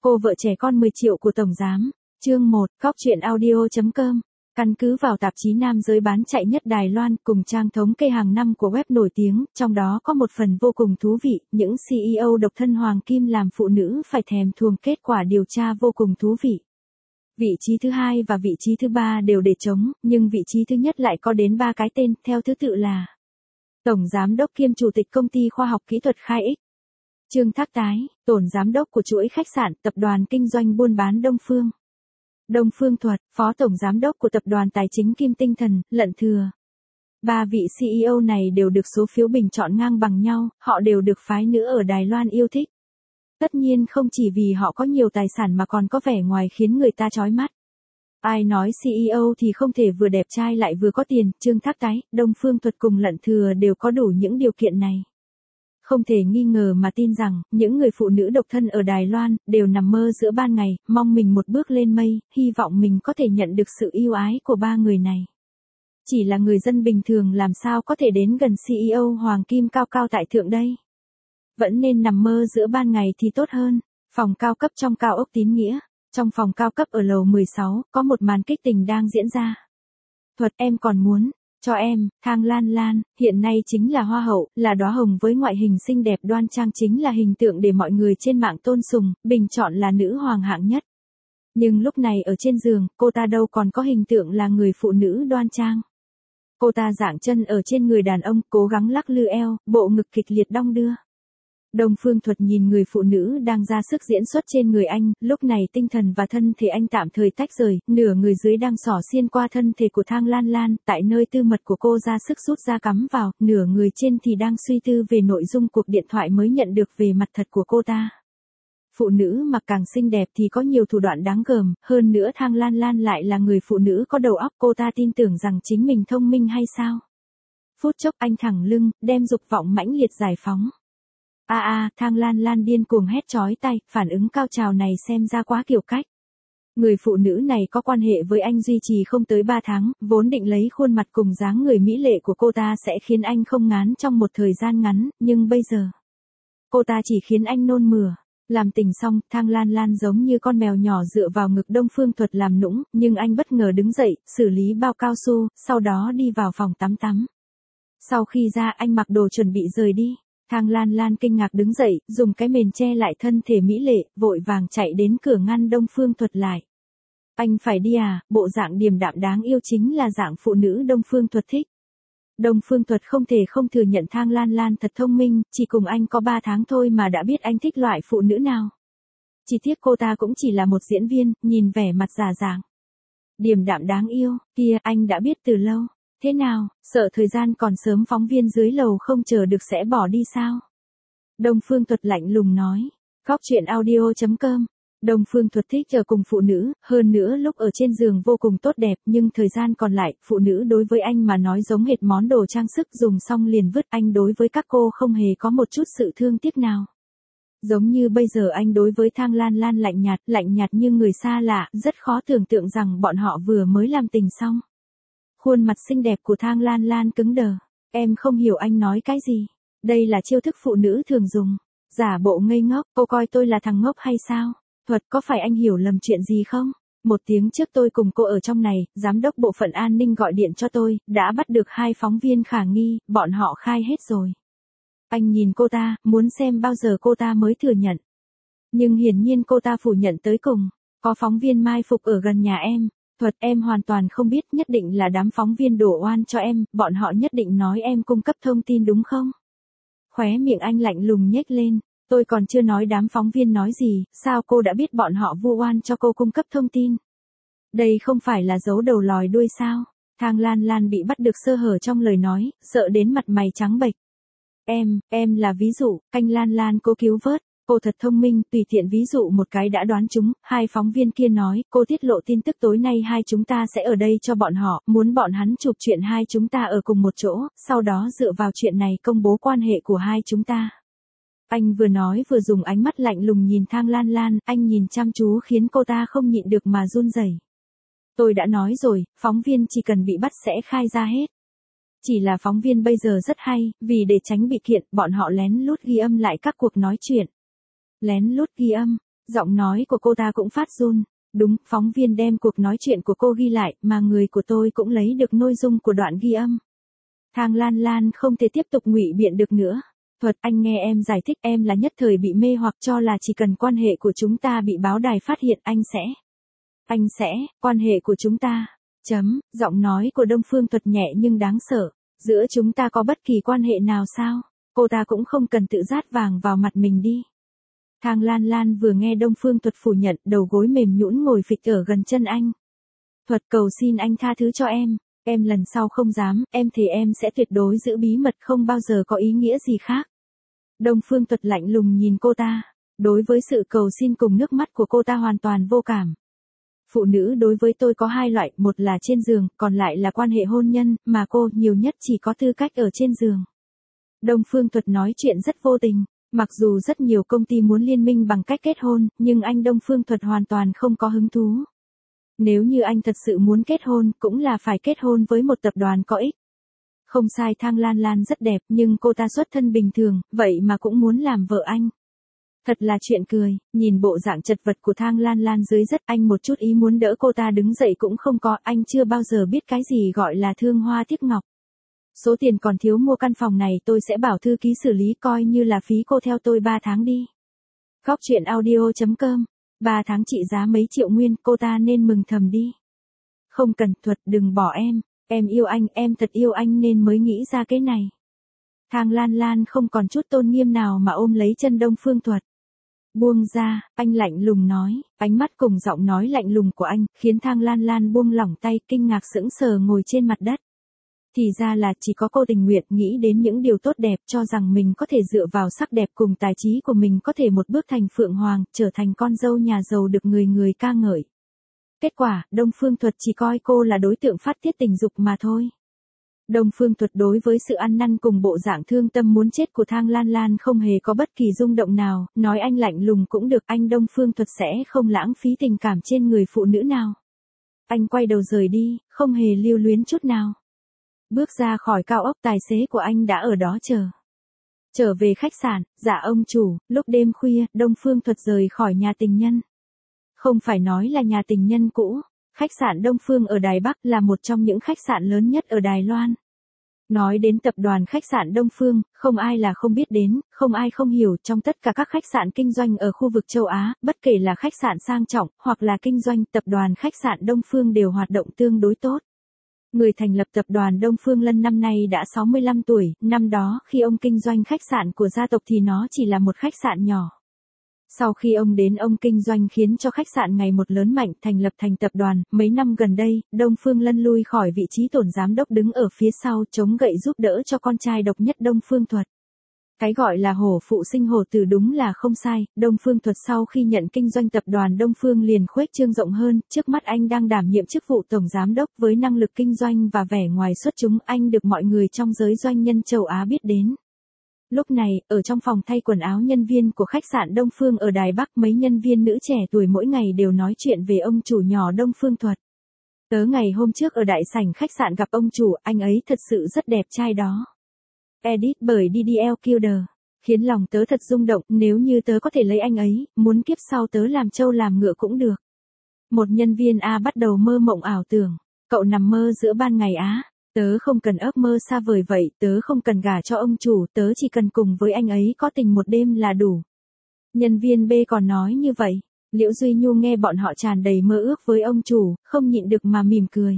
Cô vợ trẻ con 10 triệu của Tổng Giám. Chương 1, Cóc truyện audio.com. Căn cứ vào tạp chí nam giới bán chạy nhất Đài Loan cùng trang thống kê hàng năm của web nổi tiếng, trong đó có một phần vô cùng thú vị, những CEO độc thân hoàng kim làm phụ nữ phải thèm thuồng, kết quả điều tra vô cùng thú vị. Vị trí thứ 2 và vị trí thứ 3 đều để trống, nhưng vị trí thứ nhất lại có đến 3 cái tên, theo thứ tự là Tổng Giám đốc kiêm Chủ tịch Công ty Khoa học Kỹ thuật Khai X, Trương Thác Tái, Tổng Giám đốc của chuỗi khách sạn Tập đoàn Kinh doanh Buôn bán Đông Phương. Đông Phương Thuật, Phó Tổng Giám đốc của Tập đoàn Tài chính Kim Tinh Thần, Lận Thừa. 3 vị CEO này đều được số phiếu bình chọn ngang bằng nhau, họ đều được phái nữ ở Đài Loan yêu thích. Tất nhiên không chỉ vì họ có nhiều tài sản mà còn có vẻ ngoài khiến người ta chói mắt. Ai nói CEO thì không thể vừa đẹp trai lại vừa có tiền, Trương Thác Tái, Đông Phương Thuật cùng Lận Thừa đều có đủ những điều kiện này. Không thể nghi ngờ mà tin rằng, những người phụ nữ độc thân ở Đài Loan, đều nằm mơ giữa ban ngày, mong mình một bước lên mây, hy vọng mình có thể nhận được sự yêu ái của 3 người này. Chỉ là người dân bình thường làm sao có thể đến gần CEO Hoàng Kim cao cao tại thượng đây. Vẫn nên nằm mơ giữa ban ngày thì tốt hơn. Phòng cao cấp trong cao ốc Tín Nghĩa. Trong phòng cao cấp ở lầu 16, có một màn kích tình đang diễn ra. Thuật, em còn muốn cho em, Thang Lan Lan, hiện nay chính là hoa hậu, là đóa hồng với ngoại hình xinh đẹp đoan trang, chính là hình tượng để mọi người trên mạng tôn sùng, bình chọn là nữ hoàng hạng nhất. Nhưng lúc này ở trên giường, cô ta đâu còn có hình tượng là người phụ nữ đoan trang. Cô ta dạng chân ở trên người đàn ông, cố gắng lắc lư eo, bộ ngực kịch liệt đong đưa. Đông Phương Thuật nhìn người phụ nữ đang ra sức diễn xuất trên người anh, lúc này tinh thần và thân thể anh tạm thời tách rời, nửa người dưới đang xỏ xiên qua thân thể của Thang Lan Lan, tại nơi tư mật của cô ra sức rút ra cắm vào, nửa người trên thì đang suy tư về nội dung cuộc điện thoại mới nhận được về mặt thật của cô ta. Phụ nữ mà càng xinh đẹp thì có nhiều thủ đoạn đáng gờm, hơn nữa Thang Lan Lan lại là người phụ nữ có đầu óc, cô ta tin tưởng rằng chính mình thông minh hay sao? Phút chốc anh thẳng lưng, đem dục vọng mãnh liệt giải phóng. Thang Lan Lan điên cuồng hét chói tai, phản ứng cao trào này xem ra quá kiểu cách. Người phụ nữ này có quan hệ với anh duy trì không tới 3 tháng, vốn định lấy khuôn mặt cùng dáng người mỹ lệ của cô ta sẽ khiến anh không ngán trong một thời gian ngắn, nhưng bây giờ, cô ta chỉ khiến anh nôn mửa. Làm tình xong, Thang Lan Lan giống như con mèo nhỏ dựa vào ngực Đông Phương Thuật làm nũng, nhưng anh bất ngờ đứng dậy, xử lý bao cao su, sau đó đi vào phòng tắm tắm. Sau khi ra anh mặc đồ chuẩn bị rời đi. Thang Lan Lan kinh ngạc đứng dậy, dùng cái mền che lại thân thể mỹ lệ, vội vàng chạy đến cửa ngăn Đông Phương Thuật lại. Anh phải đi à, bộ dạng điềm đạm đáng yêu chính là dạng phụ nữ Đông Phương Thuật thích. Đông Phương Thuật không thể không thừa nhận Thang Lan Lan thật thông minh, chỉ cùng anh có 3 tháng thôi mà đã biết anh thích loại phụ nữ nào. Chỉ tiếc cô ta cũng chỉ là một diễn viên, nhìn vẻ mặt giả dạng. Điềm đạm đáng yêu, kia anh đã biết từ lâu. Thế nào, sợ thời gian còn sớm phóng viên dưới lầu không chờ được sẽ bỏ đi sao? Đông Phương Thuật lạnh lùng nói. Cóc truyện audio.com. Đông Phương Thuật thích ở cùng phụ nữ, hơn nữa lúc ở trên giường vô cùng tốt đẹp, nhưng thời gian còn lại, phụ nữ đối với anh mà nói giống hệt món đồ trang sức dùng xong liền vứt, anh đối với các cô không hề có một chút sự thương tiếc nào. Giống như bây giờ anh đối với Thang Lan Lan lạnh nhạt như người xa lạ, rất khó tưởng tượng rằng bọn họ vừa mới làm tình xong. Khuôn mặt xinh đẹp của Thang Lan Lan cứng đờ. Em không hiểu anh nói cái gì. Đây là chiêu thức phụ nữ thường dùng. Giả bộ ngây ngốc, cô coi tôi là thằng ngốc hay sao? Thuật, có phải anh hiểu lầm chuyện gì không? 1 tiếng trước tôi cùng cô ở trong này, giám đốc bộ phận an ninh gọi điện cho tôi, đã bắt được 2 phóng viên khả nghi, bọn họ khai hết rồi. Anh nhìn cô ta, muốn xem bao giờ cô ta mới thừa nhận. Nhưng hiển nhiên cô ta phủ nhận tới cùng. Có phóng viên mai phục ở gần nhà em. Thuật, em hoàn toàn không biết, nhất định là đám phóng viên đổ oan cho em, bọn họ nhất định nói em cung cấp thông tin đúng không? Khóe miệng anh lạnh lùng nhếch lên, tôi còn chưa nói đám phóng viên nói gì, sao cô đã biết bọn họ vu oan cho cô cung cấp thông tin? Đây không phải là giấu đầu lòi đuôi sao? Thang Lan Lan bị bắt được sơ hở trong lời nói, sợ đến mặt mày trắng bệch. Em là ví dụ, anh Lan Lan cô cứu vớt. Cô thật thông minh, tùy tiện ví dụ một cái đã đoán chúng, 2 phóng viên kia nói, cô tiết lộ tin tức tối nay hai chúng ta sẽ ở đây cho bọn họ, muốn bọn hắn chụp chuyện hai chúng ta ở cùng một chỗ, sau đó dựa vào chuyện này công bố quan hệ của hai chúng ta. Anh vừa nói vừa dùng ánh mắt lạnh lùng nhìn Thang Lan Lan, anh nhìn chăm chú khiến cô ta không nhịn được mà run rẩy. Tôi đã nói rồi, phóng viên chỉ cần bị bắt sẽ khai ra hết. Chỉ là phóng viên bây giờ rất hay, vì để tránh bị kiện, bọn họ lén lút ghi âm lại các cuộc nói chuyện. Lén lút ghi âm, Giọng nói của cô ta cũng phát run. Đúng, phóng viên đem cuộc nói chuyện của cô ghi lại, mà người của tôi cũng lấy được nội dung của đoạn ghi âm. Thang Lan Lan không thể tiếp tục ngụy biện được nữa. Thuật, anh nghe em giải thích, em là nhất thời bị mê hoặc cho là chỉ cần quan hệ của chúng ta bị báo đài phát hiện anh sẽ, quan hệ của chúng ta. Giọng nói của Đông Phương Thuật nhẹ nhưng đáng sợ. Giữa chúng ta có bất kỳ quan hệ nào sao? Cô ta cũng không cần tự rát vàng vào mặt mình đi. Thang Lan Lan vừa nghe Đông Phương Thuật phủ nhận, đầu gối mềm nhũn ngồi phịch ở gần chân anh. Thuật, cầu xin anh tha thứ cho em lần sau không dám, em thề em sẽ tuyệt đối giữ bí mật, không bao giờ có ý nghĩa gì khác. Đông Phương Thuật lạnh lùng nhìn cô ta, đối với sự cầu xin cùng nước mắt của cô ta hoàn toàn vô cảm. Phụ nữ đối với tôi có hai loại, một là trên giường, còn lại là quan hệ hôn nhân, mà cô nhiều nhất chỉ có tư cách ở trên giường. Đông Phương Thuật nói chuyện rất vô tình. Mặc dù rất nhiều công ty muốn liên minh bằng cách kết hôn, nhưng anh Đông Phương Thuật hoàn toàn không có hứng thú. Nếu như anh thật sự muốn kết hôn, cũng là phải kết hôn với một tập đoàn có ích. Không sai, Thang Lan Lan rất đẹp, nhưng cô ta xuất thân bình thường, vậy mà cũng muốn làm vợ anh. Thật là chuyện cười, nhìn bộ dạng chật vật của Thang Lan Lan dưới rất, anh một chút ý muốn đỡ cô ta đứng dậy cũng không có, anh chưa bao giờ biết cái gì gọi là thương hoa tiếc ngọc. Số tiền còn thiếu mua căn phòng này tôi sẽ bảo thư ký xử lý, coi như là phí cô theo tôi 3 tháng đi. Góc chuyện audio.com, 3 tháng trị giá mấy triệu nguyên, cô ta nên mừng thầm đi. Không cần, Thuật, đừng bỏ em yêu anh, em thật yêu anh nên mới nghĩ ra cái này. Thang Lan Lan không còn chút tôn nghiêm nào mà ôm lấy chân Đông Phương Thuật. Buông ra, anh lạnh lùng nói, ánh mắt cùng giọng nói lạnh lùng của anh, khiến Thang Lan Lan buông lỏng tay, kinh ngạc sững sờ ngồi trên mặt đất. Thì ra là chỉ có cô tình nguyện nghĩ đến những điều tốt đẹp, cho rằng mình có thể dựa vào sắc đẹp cùng tài trí của mình có thể một bước thành phượng hoàng, trở thành con dâu nhà giàu được người người ca ngợi. Kết quả, Đông Phương Thuật chỉ coi cô là đối tượng phát tiết tình dục mà thôi. Đông Phương Thuật đối với sự ăn năn cùng bộ dạng thương tâm muốn chết của Thang Lan Lan không hề có bất kỳ rung động nào, nói anh lạnh lùng cũng được, anh Đông Phương Thuật sẽ không lãng phí tình cảm trên người phụ nữ nào. Anh quay đầu rời đi, không hề lưu luyến chút nào. Bước ra khỏi cao ốc, tài xế của anh đã ở đó chờ. Trở về khách sạn, dạ ông chủ, lúc đêm khuya, Đông Phương Thuật rời khỏi nhà tình nhân. Không phải nói là nhà tình nhân cũ, khách sạn Đông Phương ở Đài Bắc là một trong những khách sạn lớn nhất ở Đài Loan. Nói đến tập đoàn khách sạn Đông Phương, không ai là không biết đến, không ai không hiểu, trong tất cả các khách sạn kinh doanh ở khu vực châu Á, bất kể là khách sạn sang trọng, hoặc là kinh doanh, tập đoàn khách sạn Đông Phương đều hoạt động tương đối tốt. Người thành lập tập đoàn Đông Phương Lân năm nay đã 65 tuổi, năm đó khi ông kinh doanh khách sạn của gia tộc thì nó chỉ là một khách sạn nhỏ. Sau khi ông đến, ông kinh doanh khiến cho khách sạn ngày một lớn mạnh, thành lập thành tập đoàn. Mấy năm gần đây, Đông Phương Lân lui khỏi vị trí tổng giám đốc, đứng ở phía sau chống gậy giúp đỡ cho con trai độc nhất Đông Phương Thuật. Cái gọi là hổ phụ sinh hổ tử đúng là không sai, Đông Phương Thuật sau khi nhận kinh doanh tập đoàn Đông Phương liền khuếch trương rộng hơn, trước mắt anh đang đảm nhiệm chức vụ tổng giám đốc với năng lực kinh doanh và vẻ ngoài xuất chúng, anh được mọi người trong giới doanh nhân châu Á biết đến. Lúc này, ở trong phòng thay quần áo nhân viên của khách sạn Đông Phương ở Đài Bắc, mấy nhân viên nữ trẻ tuổi mỗi ngày đều nói chuyện về ông chủ nhỏ Đông Phương Thuật. Tớ ngày hôm trước ở đại sảnh khách sạn gặp ông chủ, anh ấy thật sự rất đẹp trai đó. Edit bởi DDL Killer, khiến lòng tớ thật rung động, nếu như tớ có thể lấy anh ấy, muốn kiếp sau tớ làm trâu làm ngựa cũng được. Một nhân viên A bắt đầu mơ mộng ảo tưởng, cậu nằm mơ giữa ban ngày á, tớ không cần ước mơ xa vời vậy, tớ không cần gả cho ông chủ, tớ chỉ cần cùng với anh ấy có tình một đêm là đủ. Nhân viên B còn nói như vậy, Liễu Duy Nhu nghe bọn họ tràn đầy mơ ước với ông chủ, không nhịn được mà mỉm cười.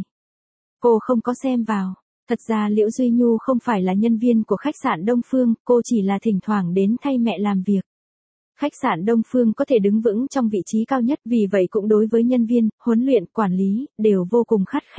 Cô không có xem vào. Thật ra Liễu Duy Nhu không phải là nhân viên của khách sạn Đông Phương, cô chỉ là thỉnh thoảng đến thay mẹ làm việc. Khách sạn Đông Phương có thể đứng vững trong vị trí cao nhất, vì vậy cũng đối với nhân viên, huấn luyện, quản lý, đều vô cùng khắt khe.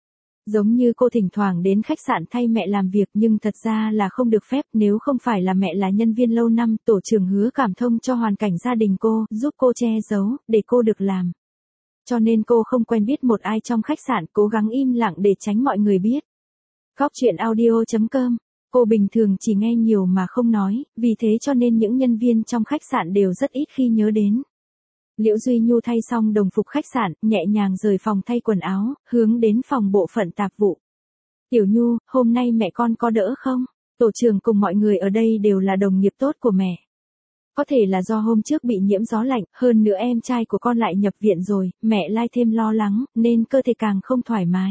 Giống như cô thỉnh thoảng đến khách sạn thay mẹ làm việc nhưng thật ra là không được phép, nếu không phải là mẹ là nhân viên lâu năm, tổ trưởng Hứa cảm thông cho hoàn cảnh gia đình cô, giúp cô che giấu, để cô được làm. Cho nên cô không quen biết một ai trong khách sạn, cố gắng im lặng để tránh mọi người biết. Góc chuyện audio.com, cô bình thường chỉ nghe nhiều mà không nói, vì thế cho nên những nhân viên trong khách sạn đều rất ít khi nhớ đến. Liễu Duy Nhu thay xong đồng phục khách sạn, nhẹ nhàng rời phòng thay quần áo, hướng đến phòng bộ phận tạp vụ. Tiểu Nhu, hôm nay mẹ con có đỡ không? Tổ trưởng cùng mọi người ở đây đều là đồng nghiệp tốt của mẹ. có thể là do hôm trước bị nhiễm gió lạnh, hơn nữa em trai của con lại nhập viện rồi, mẹ Lai thêm lo lắng, nên cơ thể càng không thoải mái.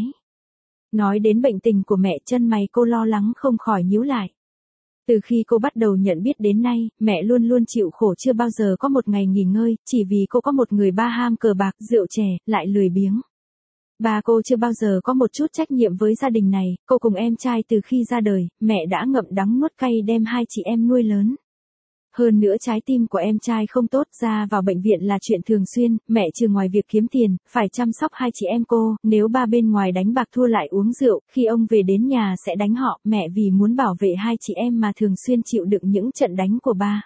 Nói đến bệnh tình của mẹ, chân mày cô lo lắng không khỏi nhíu lại. Từ khi cô bắt đầu nhận biết đến nay, mẹ luôn luôn chịu khổ chưa bao giờ có một ngày nghỉ ngơi, chỉ vì cô có một người ba ham cờ bạc, rượu chè, lại lười biếng. Ba cô chưa bao giờ có một chút trách nhiệm với gia đình này, cô cùng em trai từ khi ra đời, mẹ đã ngậm đắng nuốt cay đem hai chị em nuôi lớn. Hơn nữa trái tim của em trai không tốt, ra vào bệnh viện là chuyện thường xuyên, mẹ trừ ngoài việc kiếm tiền, phải chăm sóc hai chị em cô, nếu ba bên ngoài đánh bạc thua lại uống rượu, khi ông về đến nhà sẽ đánh họ, mẹ vì muốn bảo vệ hai chị em mà thường xuyên chịu đựng những trận đánh của ba.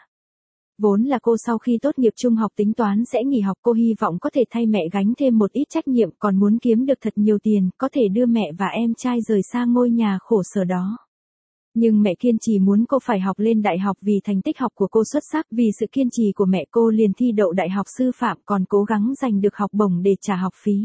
Vốn là cô sau khi tốt nghiệp trung học tính toán sẽ nghỉ học, cô hy vọng có thể thay mẹ gánh thêm một ít trách nhiệm, còn muốn kiếm được thật nhiều tiền, có thể đưa mẹ và em trai rời xa ngôi nhà khổ sở đó. Nhưng mẹ kiên trì muốn cô phải học lên đại học vì thành tích học của cô xuất sắc, vì sự kiên trì của mẹ cô liền thi đậu đại học sư phạm, còn cố gắng giành được học bổng để trả học phí.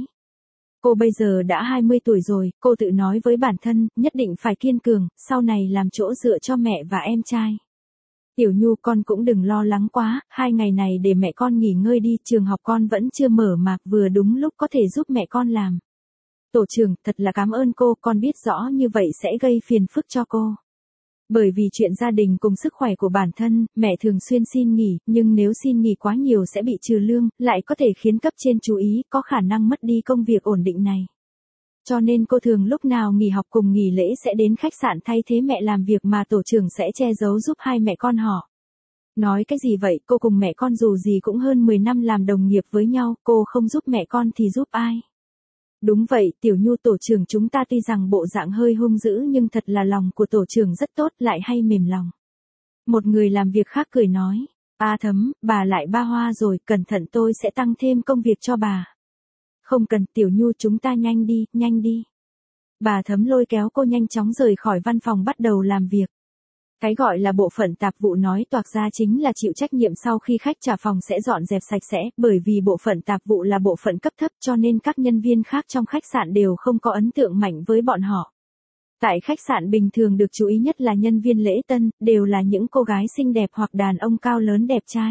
Cô bây giờ đã 20 tuổi rồi, cô tự nói với bản thân, nhất định phải kiên cường, sau này làm chỗ dựa cho mẹ và em trai. Tiểu Nhu, con cũng đừng lo lắng quá, 2 ngày này để mẹ con nghỉ ngơi đi, trường học con vẫn chưa mở mà, vừa đúng lúc có thể giúp mẹ con làm. Tổ trưởng, thật là cảm ơn cô, con biết rõ như vậy sẽ gây phiền phức cho cô. Bởi vì chuyện gia đình cùng sức khỏe của bản thân, mẹ thường xuyên xin nghỉ, nhưng nếu xin nghỉ quá nhiều sẽ bị trừ lương, lại có thể khiến cấp trên chú ý, có khả năng mất đi công việc ổn định này. Cho nên cô thường lúc nào nghỉ học cùng nghỉ lễ sẽ đến khách sạn thay thế mẹ làm việc mà tổ trưởng sẽ che giấu giúp hai mẹ con họ. Nói cái gì vậy, cô cùng mẹ con dù gì cũng hơn 10 năm làm đồng nghiệp với nhau, cô không giúp mẹ con thì giúp ai? Đúng vậy, Tiểu Nhu, tổ trưởng chúng ta tuy rằng bộ dạng hơi hung dữ nhưng thật là lòng của tổ trưởng rất tốt, lại hay mềm lòng. Một người làm việc khác cười nói, Thấm, bà lại ba hoa rồi, cẩn thận tôi sẽ tăng thêm công việc cho bà. Không cần, Tiểu Nhu, chúng ta nhanh đi, nhanh đi. Bà Thấm lôi kéo cô nhanh chóng rời khỏi văn phòng bắt đầu làm việc. Cái gọi là bộ phận tạp vụ nói toạc ra chính là chịu trách nhiệm sau khi khách trả phòng sẽ dọn dẹp sạch sẽ, bởi vì bộ phận tạp vụ là bộ phận cấp thấp cho nên các nhân viên khác trong khách sạn đều không có ấn tượng mạnh với bọn họ. Tại khách sạn bình thường được chú ý nhất là nhân viên lễ tân, đều là những cô gái xinh đẹp hoặc đàn ông cao lớn đẹp trai.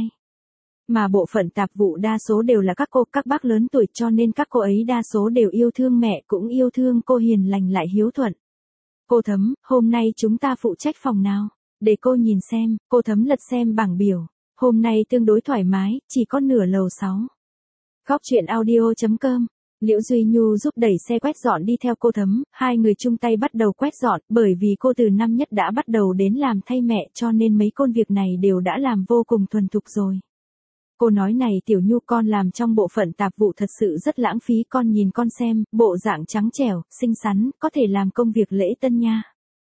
Mà bộ phận tạp vụ đa số đều là các cô, các bác lớn tuổi cho nên các cô ấy đa số đều yêu thương mẹ cũng yêu thương cô hiền lành lại hiếu thuận. Cô Thấm, hôm nay chúng ta phụ trách phòng nào? Để cô nhìn xem, cô Thấm lật xem bảng biểu. Hôm nay tương đối thoải mái, chỉ có nửa lầu 6. Góc truyện audio.com. Liễu Duy Nhu giúp đẩy xe quét dọn đi theo cô Thấm, hai người chung tay bắt đầu quét dọn, bởi vì cô từ năm nhất đã bắt đầu đến làm thay mẹ cho nên mấy công việc này đều đã làm vô cùng thuần thục rồi. Cô nói này Tiểu Nhu, con làm trong bộ phận tạp vụ thật sự rất lãng phí, con nhìn con xem, bộ dạng trắng trẻo, xinh xắn, có thể làm công việc lễ tân nha.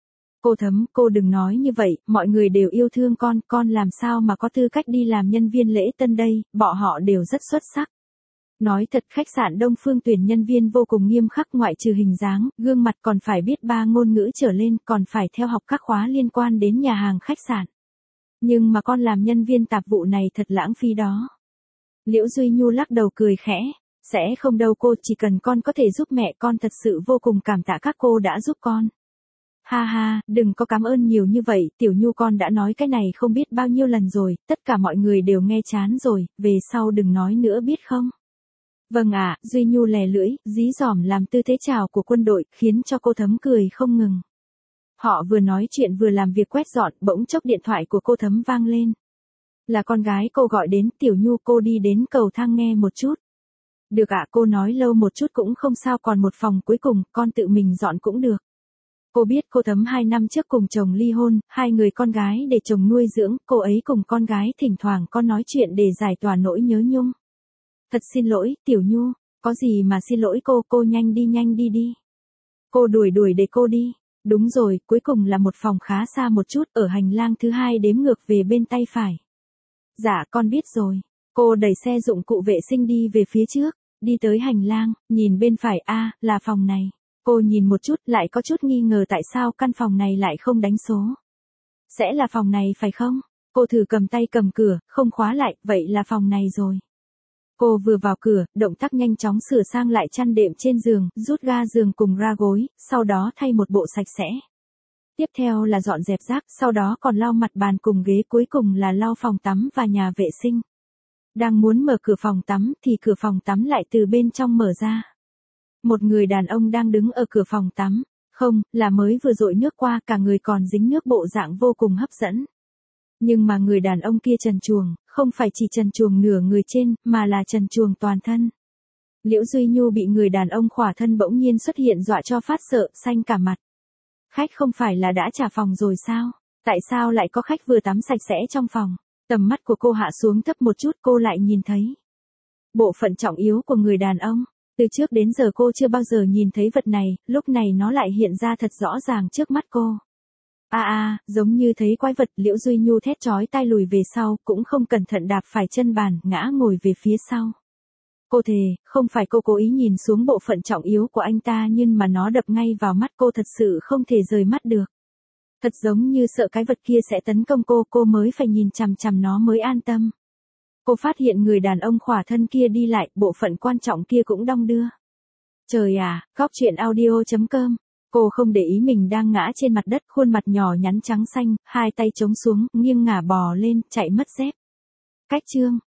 Cô Thấm, cô đừng nói như vậy, mọi người đều yêu thương con làm sao mà có tư cách đi làm nhân viên lễ tân đây, bọn họ đều rất xuất sắc. Nói thật, khách sạn Đông Phương tuyển nhân viên vô cùng nghiêm khắc, ngoại trừ hình dáng, gương mặt còn phải biết 3 ngôn ngữ trở lên, còn phải theo học các khóa liên quan đến nhà hàng khách sạn. Nhưng mà con làm nhân viên tạp vụ này thật lãng phí đó. Liễu Duy Nhu lắc đầu cười khẽ, sẽ không đâu cô, chỉ cần con có thể giúp mẹ con thật sự vô cùng cảm tạ các cô đã giúp con. Ha ha, đừng có cảm ơn nhiều như vậy, Tiểu Nhu, con đã nói cái này không biết bao nhiêu lần rồi, tất cả mọi người đều nghe chán rồi, về sau đừng nói nữa biết không? Vâng ạ, Duy Nhu lè lưỡi, dí dỏm làm tư thế chào của quân đội, khiến cho cô Thấm cười không ngừng. Họ vừa nói chuyện vừa làm việc quét dọn, bỗng chốc điện thoại của cô Thấm vang lên. Là con gái cô gọi đến, Tiểu Nhu, cô đi đến cầu thang nghe một chút. Được ạ, cô nói lâu một chút cũng không sao, còn một phòng cuối cùng, con tự mình dọn cũng được. Cô biết cô Thấm 2 năm trước cùng chồng ly hôn, 2 người con gái để chồng nuôi dưỡng, cô ấy cùng con gái thỉnh thoảng có nói chuyện để giải tỏa nỗi nhớ nhung. Thật xin lỗi, Tiểu Nhu, có gì mà xin lỗi cô nhanh đi đi. Cô đuổi để cô đi. Đúng rồi, cuối cùng là một phòng khá xa một chút, ở hành lang thứ 2 đếm ngược về bên tay phải. Dạ con biết rồi. Cô đẩy xe dụng cụ vệ sinh đi về phía trước, đi tới hành lang, nhìn bên phải, là phòng này. Cô nhìn một chút, lại có chút nghi ngờ tại sao căn phòng này lại không đánh số. Sẽ là phòng này phải không? Cô thử cầm tay cầm cửa, không khóa lại, vậy là phòng này rồi. Cô vừa vào cửa, động tác nhanh chóng sửa sang lại chăn đệm trên giường, rút ga giường cùng ra gối, sau đó thay một bộ sạch sẽ. Tiếp theo là dọn dẹp rác, sau đó còn lau mặt bàn cùng ghế, cuối cùng là lau phòng tắm và nhà vệ sinh. Đang muốn mở cửa phòng tắm thì cửa phòng tắm lại từ bên trong mở ra. Một người đàn ông đang đứng ở cửa phòng tắm, không, là mới vừa dội nước qua, cả người còn dính nước, bộ dạng vô cùng hấp dẫn. Nhưng mà người đàn ông kia trần truồng, không phải chỉ trần truồng nửa người trên, mà là trần truồng toàn thân. Liễu Duy Nhu bị người đàn ông khỏa thân bỗng nhiên xuất hiện dọa cho phát sợ, xanh cả mặt. Khách không phải là đã trả phòng rồi sao? Tại sao lại có khách vừa tắm sạch sẽ trong phòng? Tầm mắt của cô hạ xuống thấp một chút, cô lại nhìn thấy bộ phận trọng yếu của người đàn ông. Từ trước đến giờ cô chưa bao giờ nhìn thấy vật này, lúc này nó lại hiện ra thật rõ ràng trước mắt cô. Giống như thấy quái vật. Liễu Duy Nhu thét chói tai lùi về sau, cũng không cẩn thận đạp phải chân bàn, ngã ngồi về phía sau. Cô thề, không phải cô cố ý nhìn xuống bộ phận trọng yếu của anh ta, nhưng mà nó đập ngay vào mắt cô, thật sự không thể rời mắt được. Thật giống như sợ cái vật kia sẽ tấn công cô mới phải nhìn chằm chằm nó mới an tâm. Cô phát hiện người đàn ông khỏa thân kia đi lại, bộ phận quan trọng kia cũng đong đưa. Trời à, góc truyện audio.com. Cô không để ý mình đang ngã trên mặt đất, khuôn mặt nhỏ nhắn trắng xanh, hai tay chống xuống, nghiêng ngả bò lên, chạy mất dép. Cách chương